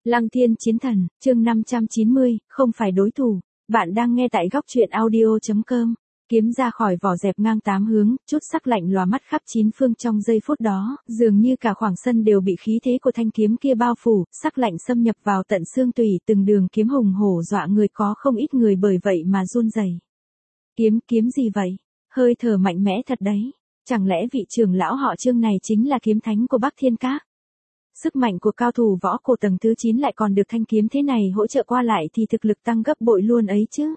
Lăng Thiên Chiến Thần, chương 590, không phải đối thủ. Bạn đang nghe tại góc truyện audio.com. Kiếm ra khỏi vỏ dẹp ngang tám hướng, chút sắc lạnh lóa mắt khắp chín phương trong giây phút đó, dường như cả khoảng sân đều bị khí thế của thanh kiếm kia bao phủ, sắc lạnh xâm nhập vào tận xương tủy, từng đường kiếm hùng hổ dọa người, có không ít người bởi vậy mà run rẩy. Kiếm gì vậy? Hơi thở mạnh mẽ thật đấy. Chẳng lẽ vị trưởng lão họ Trương này chính là kiếm thánh của Bắc Thiên Các? Sức mạnh của cao thủ võ cổ tầng thứ 9 lại còn được thanh kiếm thế này hỗ trợ qua lại thì thực lực tăng gấp bội luôn ấy chứ.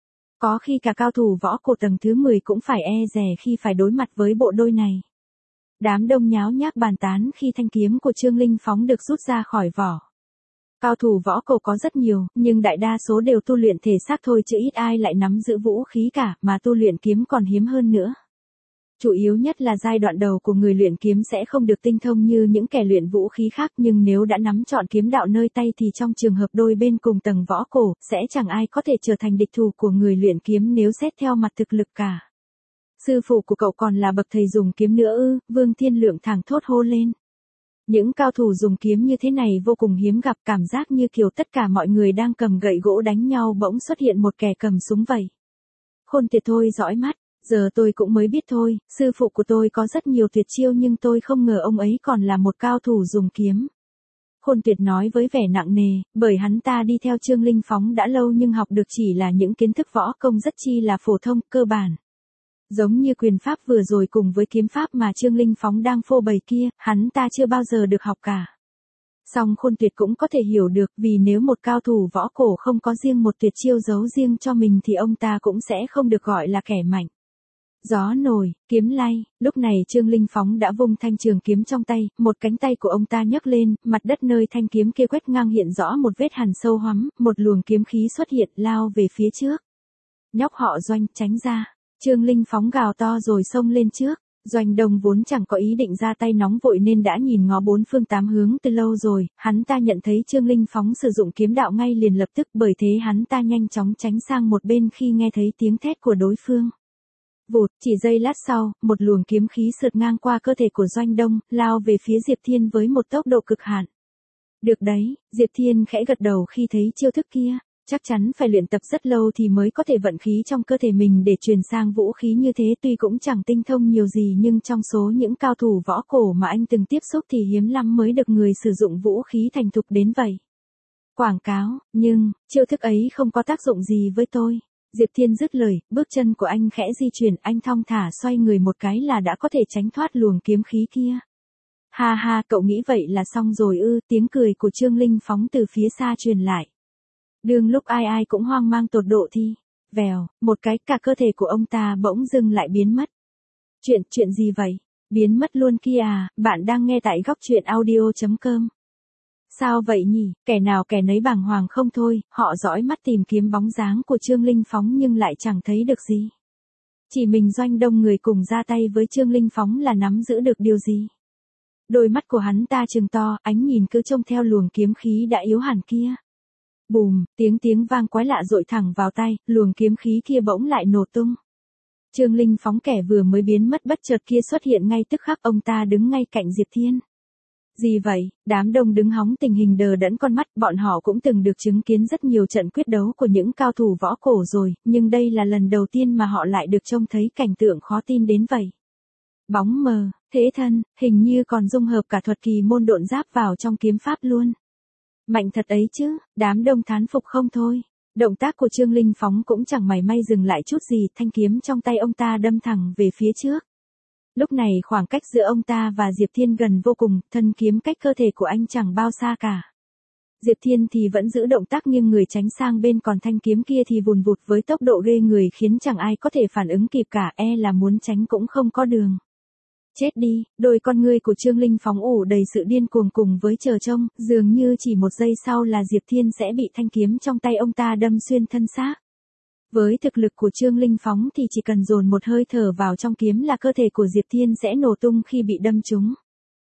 Có khi cả cao thủ võ cổ tầng thứ 10 cũng phải e dè khi phải đối mặt với bộ đôi này. Đám đông nháo nhác bàn tán khi thanh kiếm của Trương Linh Phóng được rút ra khỏi vỏ. Cao thủ võ cổ có rất nhiều, nhưng đại đa số đều tu luyện thể xác thôi chứ ít ai lại nắm giữ vũ khí cả, mà tu luyện kiếm còn hiếm hơn nữa. Chủ yếu nhất là giai đoạn đầu của người luyện kiếm sẽ không được tinh thông như những kẻ luyện vũ khí khác, nhưng nếu đã nắm trọn kiếm đạo nơi tay thì trong trường hợp đôi bên cùng tầng võ cổ, sẽ chẳng ai có thể trở thành địch thủ của người luyện kiếm nếu xét theo mặt thực lực cả. Sư phụ của cậu còn là bậc thầy dùng kiếm nữa ư? Vương Thiên Lượng thẳng thốt hô lên. Những cao thủ dùng kiếm như thế này vô cùng hiếm gặp, cảm giác như kiểu tất cả mọi người đang cầm gậy gỗ đánh nhau bỗng xuất hiện một kẻ cầm súng vậy. Khôn Tuyệt thôi dõi mắt. Giờ tôi cũng mới biết thôi, sư phụ của tôi có rất nhiều tuyệt chiêu nhưng tôi không ngờ ông ấy còn là một cao thủ dùng kiếm. Khôn Tuyệt nói với vẻ nặng nề, bởi hắn ta đi theo Trương Linh Phóng đã lâu nhưng học được chỉ là những kiến thức võ công rất chi là phổ thông, cơ bản. Giống như quyền pháp vừa rồi cùng với kiếm pháp mà Trương Linh Phóng đang phô bày kia, hắn ta chưa bao giờ được học cả. Song Khôn Tuyệt cũng có thể hiểu được, vì nếu một cao thủ võ cổ không có riêng một tuyệt chiêu giấu riêng cho mình thì ông ta cũng sẽ không được gọi là kẻ mạnh. Gió nổi, kiếm lay, lúc này Trương Linh Phóng đã vung thanh trường kiếm trong tay, một cánh tay của ông ta nhấc lên, mặt đất nơi thanh kiếm kia quét ngang hiện rõ một vết hằn sâu hoắm, một luồng kiếm khí xuất hiện lao về phía trước. Nhóc họ Doanh, tránh ra. Trương Linh Phóng gào to rồi xông lên trước. Doanh Đông vốn chẳng có ý định ra tay nóng vội nên đã nhìn ngó bốn phương tám hướng từ lâu rồi, hắn ta nhận thấy Trương Linh Phóng sử dụng kiếm đạo ngay liền lập tức, bởi thế hắn ta nhanh chóng tránh sang một bên khi nghe thấy tiếng thét của đối phương. Vụt, chỉ giây lát sau, một luồng kiếm khí sượt ngang qua cơ thể của Doanh Đông, lao về phía Diệp Thiên với một tốc độ cực hạn. Được đấy, Diệp Thiên khẽ gật đầu khi thấy chiêu thức kia, chắc chắn phải luyện tập rất lâu thì mới có thể vận khí trong cơ thể mình để truyền sang vũ khí như thế, tuy cũng chẳng tinh thông nhiều gì nhưng trong số những cao thủ võ cổ mà anh từng tiếp xúc thì hiếm lắm mới được người sử dụng vũ khí thành thục đến vậy. Quảng cáo, nhưng, chiêu thức ấy không có tác dụng gì với tôi. Diệp Thiên dứt lời, bước chân của anh khẽ di chuyển, anh thong thả xoay người một cái là đã có thể tránh thoát luồng kiếm khí kia. Ha ha, cậu nghĩ vậy là xong rồi ư? Tiếng cười của Trương Linh Phóng từ phía xa truyền lại. Đương lúc ai ai cũng hoang mang tột độ thì, vèo, một cái cả cơ thể của ông ta bỗng dưng lại biến mất. Chuyện gì vậy? Biến mất luôn kia à? Bạn đang nghe tại góc truyện audio.com. Sao vậy nhỉ? Kẻ nào kẻ nấy bàng hoàng không thôi, họ dõi mắt tìm kiếm bóng dáng của Trương Linh Phóng nhưng lại chẳng thấy được gì. Chỉ mình Doanh Đông người cùng ra tay với Trương Linh Phóng là nắm giữ được điều gì. Đôi mắt của hắn ta trừng to, ánh nhìn cứ trông theo luồng kiếm khí đã yếu hẳn kia. Bùm, tiếng vang quái lạ dội thẳng vào tai, luồng kiếm khí kia bỗng lại nổ tung. Trương Linh Phóng kẻ vừa mới biến mất bất chợt kia xuất hiện ngay tức khắc, ông ta đứng ngay cạnh Diệp Thiên. Gì vậy? Đám đông đứng hóng tình hình đờ đẫn con mắt, bọn họ cũng từng được chứng kiến rất nhiều trận quyết đấu của những cao thủ võ cổ rồi, nhưng đây là lần đầu tiên mà họ lại được trông thấy cảnh tượng khó tin đến vậy. Bóng mờ, thế thân, hình như còn dung hợp cả thuật kỳ môn độn giáp vào trong kiếm pháp luôn. Mạnh thật ấy chứ, đám đông thán phục không thôi. Động tác của Trương Linh Phóng cũng chẳng mảy may dừng lại chút gì, thanh kiếm trong tay ông ta đâm thẳng về phía trước. Lúc này khoảng cách giữa ông ta và Diệp Thiên gần vô cùng, thân kiếm cách cơ thể của anh chẳng bao xa cả. Diệp Thiên thì vẫn giữ động tác nghiêng người tránh sang bên, còn thanh kiếm kia thì vùn vụt với tốc độ ghê người khiến chẳng ai có thể phản ứng kịp cả, e là muốn tránh cũng không có đường. Chết đi, đôi con ngươi của Trương Linh Phóng ủ đầy sự điên cuồng cùng với chờ trông, dường như chỉ một giây sau là Diệp Thiên sẽ bị thanh kiếm trong tay ông ta đâm xuyên thân xác. Với thực lực của Trương Linh Phóng thì chỉ cần dồn một hơi thở vào trong kiếm là cơ thể của Diệp Thiên sẽ nổ tung khi bị đâm trúng.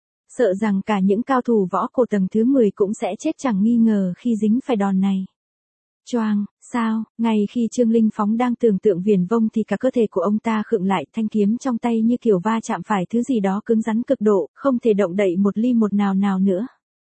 Sợ rằng cả những cao thủ võ cổ tầng thứ 10 cũng sẽ chết chẳng nghi ngờ khi dính phải đòn này. Choang, sao, ngay khi Trương Linh Phóng đang tưởng tượng viển vông thì cả cơ thể của ông ta khựng lại, thanh kiếm trong tay như kiểu va chạm phải thứ gì đó cứng rắn cực độ, không thể động đậy một ly một nào nữa.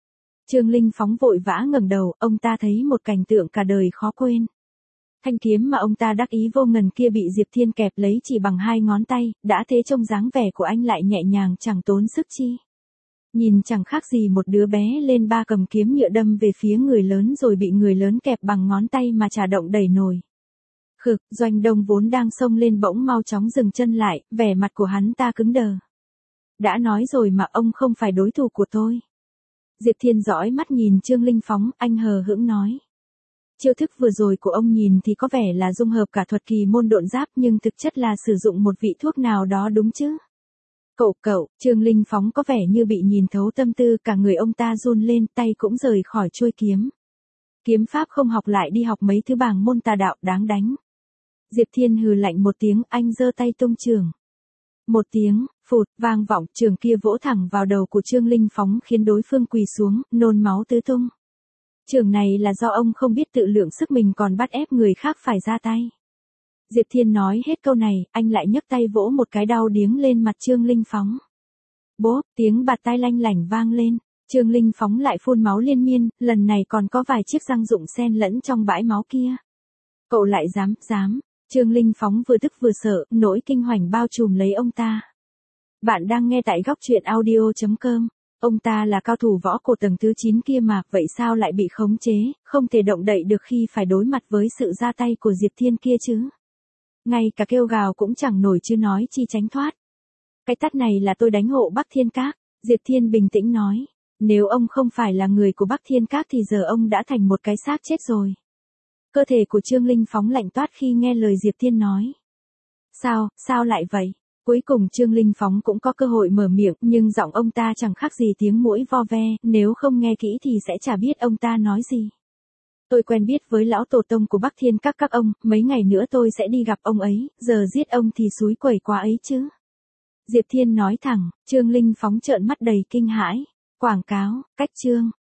Trương Linh Phóng vội vã ngẩng đầu, ông ta thấy một cảnh tượng cả đời khó quên. Thanh kiếm mà ông ta đắc ý vô ngần kia bị Diệp Thiên kẹp lấy chỉ bằng 2 ngón tay, đã thế trông dáng vẻ của anh lại nhẹ nhàng chẳng tốn sức chi. Nhìn chẳng khác gì một đứa bé lên ba cầm kiếm nhựa đâm về phía người lớn rồi bị người lớn kẹp bằng ngón tay mà chả động đẩy nổi. Khực, Doanh Đông vốn đang xông lên bỗng mau chóng dừng chân lại, vẻ mặt của hắn ta cứng đờ. Đã nói rồi mà ông không phải đối thủ của tôi. Diệp Thiên dõi mắt nhìn Trương Linh Phóng, anh hờ hững nói. Chiêu thức vừa rồi của ông nhìn thì có vẻ là dung hợp cả thuật kỳ môn độn giáp nhưng thực chất là sử dụng một vị thuốc nào đó đúng chứ? Cậu, Trương Linh Phóng có vẻ như bị nhìn thấu tâm tư, cả người ông ta run lên, tay cũng rời khỏi chuôi kiếm. Kiếm pháp không học lại đi học mấy thứ bảng môn tà đạo đáng đánh. Diệp Thiên hừ lạnh một tiếng, anh giơ tay tung chưởng. Một tiếng, phụt, vang vọng, chưởng kia vỗ thẳng vào đầu của Trương Linh Phóng khiến đối phương quỳ xuống, nôn máu tứ tung. Chưởng này là do ông không biết tự lượng sức mình còn bắt ép người khác phải ra tay. Diệp Thiên nói hết câu này, anh lại nhấc tay vỗ một cái đau điếng lên mặt Trương Linh Phóng. Bốp, tiếng bạt tai lanh lảnh vang lên, Trương Linh Phóng lại phun máu liên miên, lần này còn có vài chiếc răng rụng xen lẫn trong bãi máu kia. Cậu lại dám, Trương Linh Phóng vừa tức vừa sợ, nỗi kinh hoàng bao trùm lấy ông ta. Bạn đang nghe tại góc truyện audio.com. Ông ta là cao thủ võ cổ tầng thứ 9 kia mà, vậy sao lại bị khống chế, không thể động đậy được khi phải đối mặt với sự ra tay của Diệp Thiên kia chứ? Ngay cả kêu gào cũng chẳng nổi chứ nói chi tránh thoát. Cái tát này là tôi đánh hộ Bắc Thiên Các, Diệp Thiên bình tĩnh nói. Nếu ông không phải là người của Bắc Thiên Các thì giờ ông đã thành một cái xác chết rồi. Cơ thể của Trương Linh Phóng lạnh toát khi nghe lời Diệp Thiên nói. Sao lại vậy? Cuối cùng Trương Linh Phóng cũng có cơ hội mở miệng, nhưng giọng ông ta chẳng khác gì tiếng muỗi vo ve, nếu không nghe kỹ thì sẽ chả biết ông ta nói gì. Tôi quen biết với lão tổ tông của Bắc Thiên Các ông, mấy ngày nữa tôi sẽ đi gặp ông ấy, giờ giết ông thì xúi quẩy quá ấy chứ. Diệp Thiên nói thẳng, Trương Linh Phóng trợn mắt đầy kinh hãi. Quảng cáo, cách chương.